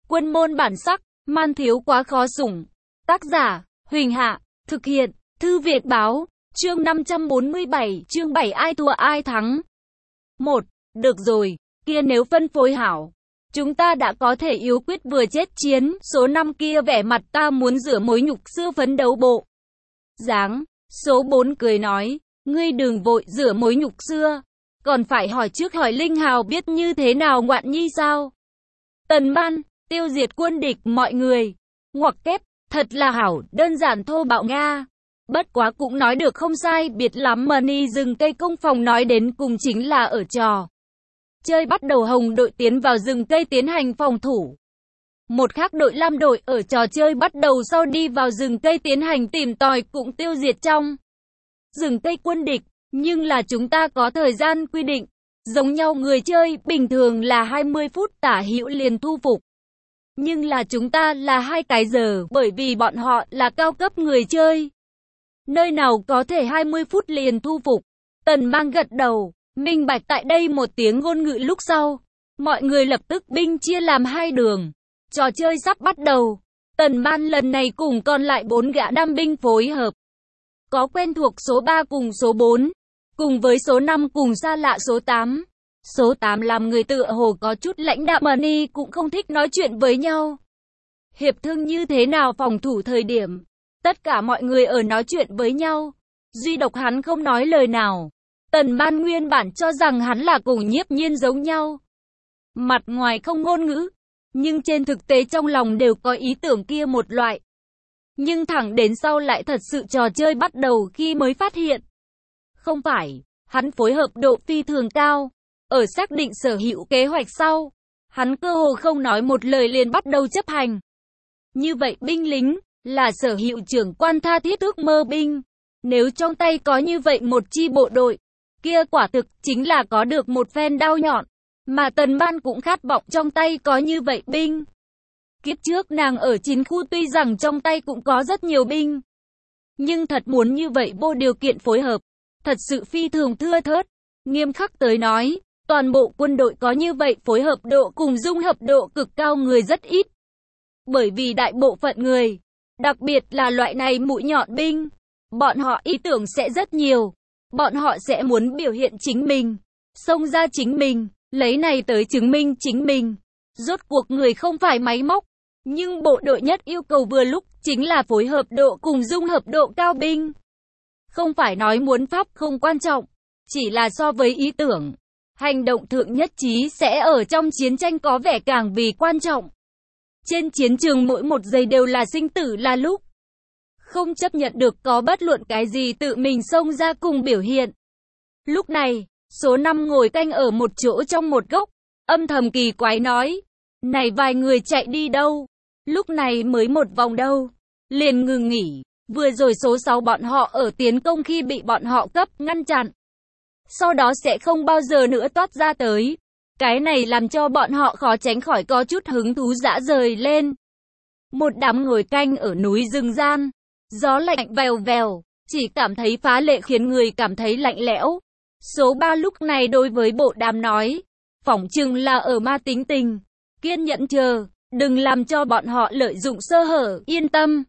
Quân môn bản sắc, man thiếu quá khó sủng. Tác giả, Huỳnh Hạ, thực hiện, Thư Việt Báo, chương 547, chương 7 ai thua ai thắng. 1. Được rồi, kia nếu phân phối hảo, chúng ta đã có thể yếu quyết vừa chết chiến. Số 5 kia vẻ mặt ta muốn rửa mối nhục xưa phấn đấu bộ dáng. Số 4 cười nói, ngươi đừng vội rửa mối nhục xưa, còn phải hỏi trước hỏi Linh Hào biết như thế nào ngoạn nhi sao. Tần Ban, tiêu diệt quân địch mọi người. Ngoặc kép, thật là hảo, đơn giản thô bạo Nga. Bất quá cũng nói được không sai biệt lắm mà ni rừng cây công phòng nói đến cùng chính là ở trò chơi bắt đầu hồng đội tiến vào rừng cây tiến hành phòng thủ. Một khác đội lam đội ở trò chơi bắt đầu sau đi vào rừng cây tiến hành tìm tòi cũng tiêu diệt trong rừng cây quân địch, nhưng là chúng ta có thời gian quy định. Giống nhau người chơi bình thường là 20 phút tả hữu liền thu phục. Nhưng là chúng ta là 2 cái giờ bởi vì bọn họ là cao cấp người chơi. Nơi nào có thể 20 phút liền thu phục. Tần Mang gật đầu, minh bạch tại đây một tiếng ngôn ngữ lúc sau. Mọi người lập tức binh chia làm 2 đường. Trò chơi sắp bắt đầu. Tần Ban lần này cùng còn lại 4 gã đam binh phối hợp. Có quen thuộc số 3 cùng số 4. Cùng với số 5 cùng xa lạ số 8. Số 8 làm người tựa hồ có chút lãnh đạm mà ni cũng không thích nói chuyện với nhau. Hiệp thương như thế nào phòng thủ thời điểm. Tất cả mọi người ở nói chuyện với nhau. Duy độc hắn không nói lời nào. Tần Ban nguyên bản cho rằng hắn là cùng Nhiếp Nhiên giống nhau. Mặt ngoài không ngôn ngữ. Nhưng trên thực tế trong lòng đều có ý tưởng kia một loại. Nhưng thẳng đến sau lại thật sự trò chơi bắt đầu khi mới phát hiện. Không phải, hắn phối hợp độ phi thường cao. Ở xác định sở hữu kế hoạch sau, hắn cơ hồ không nói một lời liền bắt đầu chấp hành. Như vậy binh lính, là sở hữu trưởng quan tha thiết ước mơ binh. Nếu trong tay có như vậy một chi bộ đội, kia quả thực chính là có được một phen đao nhọn. Mà Tần Ban cũng khát vọng trong tay có như vậy binh. Kiếp trước nàng ở chiến khu tuy rằng trong tay cũng có rất nhiều binh. Nhưng thật muốn như vậy vô điều kiện phối hợp, thật sự phi thường thưa thớt. Nghiêm khắc tới nói, toàn bộ quân đội có như vậy phối hợp độ cùng dung hợp độ cực cao người rất ít. Bởi vì đại bộ phận người, đặc biệt là loại này mũi nhọn binh, bọn họ ý tưởng sẽ rất nhiều. Bọn họ sẽ muốn biểu hiện chính mình, xông ra chính mình, lấy này tới chứng minh chính mình. Rốt cuộc người không phải máy móc, nhưng bộ đội nhất yêu cầu vừa lúc chính là phối hợp độ cùng dung hợp độ cao binh. Không phải nói muốn pháp không quan trọng, chỉ là so với ý tưởng, hành động thượng nhất trí sẽ ở trong chiến tranh có vẻ càng vì quan trọng. Trên chiến trường mỗi một giây đều là sinh tử là lúc. Không chấp nhận được có bất luận cái gì tự mình xông ra cùng biểu hiện. Lúc này, số 5 ngồi canh ở một chỗ trong một góc, âm thầm kỳ quái nói, này vài người chạy đi đâu? Lúc này mới một vòng đâu, liền ngừng nghỉ. Vừa rồi số 6 bọn họ ở tiến công khi bị bọn họ cấp ngăn chặn. Sau đó sẽ không bao giờ nữa toát ra tới. Cái này làm cho bọn họ khó tránh khỏi có chút hứng thú dã rời lên. Một đám ngồi canh ở núi rừng gian. Gió lạnh vèo vèo, chỉ cảm thấy phá lệ khiến người cảm thấy lạnh lẽo. Số 3 lúc này đối với bộ đàm nói, phỏng chừng là ở ma tính tình. Kiên nhẫn chờ, đừng làm cho bọn họ lợi dụng sơ hở, yên tâm.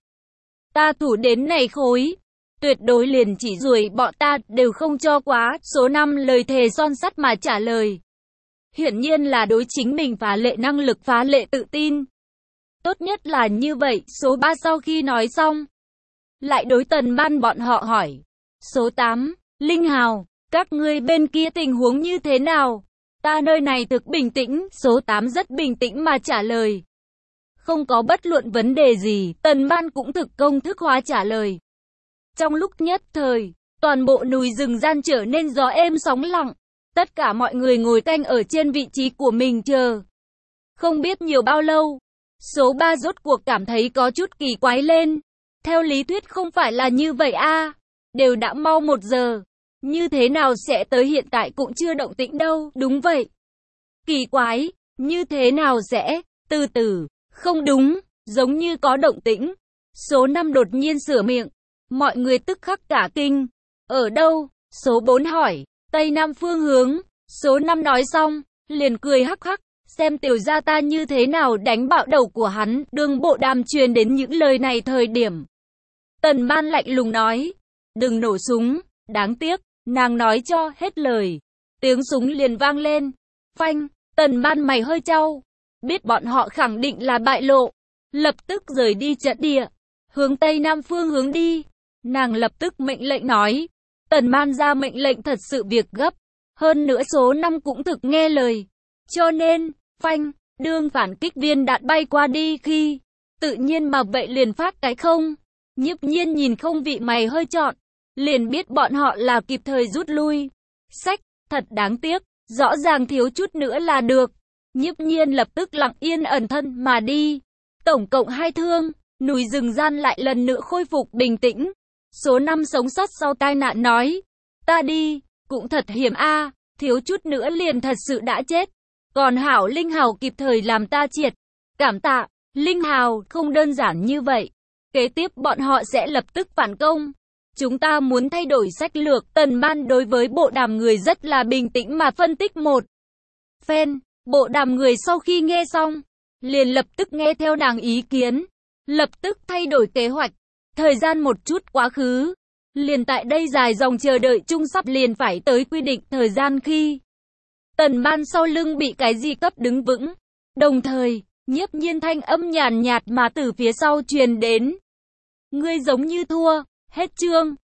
Ta thủ đến này khối, tuyệt đối liền chỉ ruồi bọn ta đều không cho quá. Số 5 lời thề son sắt mà trả lời. Hiển nhiên là đối chính mình phá lệ năng lực phá lệ tự tin. Tốt nhất là như vậy. Số 3 sau khi nói xong, lại đối Tần Ban bọn họ hỏi. Số 8, Linh Hào, các ngươi bên kia tình huống như thế nào? Ta nơi này thực bình tĩnh. Số 8 rất bình tĩnh mà trả lời. Không có bất luận vấn đề gì, Tần Ban cũng thực công thức hóa trả lời. Trong lúc nhất thời, toàn bộ núi rừng gian trở nên gió êm sóng lặng. Tất cả mọi người ngồi canh ở trên vị trí của mình chờ. Không biết nhiều bao lâu, số 3 rốt cuộc cảm thấy có chút kỳ quái lên. Theo lý thuyết không phải là như vậy a, đều đã mau 1 giờ. Như thế nào sẽ tới hiện tại cũng chưa động tĩnh đâu, đúng vậy. Kỳ quái, như thế nào sẽ, từ từ, không đúng, giống như có động tĩnh. Số 5 đột nhiên sửa miệng, mọi người tức khắc cả kinh. Ở đâu? Số 4 hỏi, Tây Nam phương hướng. Số 5 nói xong, liền cười hắc hắc, xem tiểu gia ta như thế nào đánh bạo đầu của hắn. Đường Bộ Đàm truyền đến những lời này thời điểm. Tần Man lạnh lùng nói, đừng nổ súng, đáng tiếc, nàng nói cho hết lời. Tiếng súng liền vang lên, phanh, Tần Man mày hơi chau, biết bọn họ khẳng định là bại lộ, lập tức rời đi trận địa, hướng Tây Nam phương hướng đi. Nàng lập tức mệnh lệnh nói, Tần Man ra mệnh lệnh thật sự việc gấp, hơn nữa số 5 cũng thực nghe lời. Cho nên, phanh, đương phản kích viên đạn bay qua đi khi, tự nhiên mà vậy liền phát cái không. Nhiếp Nhiên nhìn không vị mày hơi trọn, liền biết bọn họ là kịp thời rút lui. Sách, thật đáng tiếc, rõ ràng thiếu chút nữa là được. Nhiếp Nhiên lập tức lặng yên ẩn thân mà đi. Tổng cộng 2 thương, núi rừng gian lại lần nữa khôi phục bình tĩnh. Số 5 sống sót sau tai nạn nói, ta đi, cũng thật hiểm a, thiếu chút nữa liền thật sự đã chết. Còn hảo Linh Hào kịp thời làm ta triệt. Cảm tạ, Linh Hào, không đơn giản như vậy. Kế tiếp bọn họ sẽ lập tức phản công. Chúng ta muốn thay đổi sách lược. Tần Man đối với Bộ Đàm người rất là bình tĩnh mà phân tích một phen. Bộ Đàm người sau khi nghe xong, liền lập tức nghe theo nàng ý kiến, lập tức thay đổi kế hoạch. Thời gian một chút quá khứ, liền tại đây dài dòng chờ đợi chung sắp liền phải tới quy định thời gian khi Tần Man sau lưng bị cái gì cấp đứng vững. Đồng thời, Nhiếp Nhiên thanh âm nhàn nhạt mà từ phía sau truyền đến. Ngươi giống như thua, hết chương.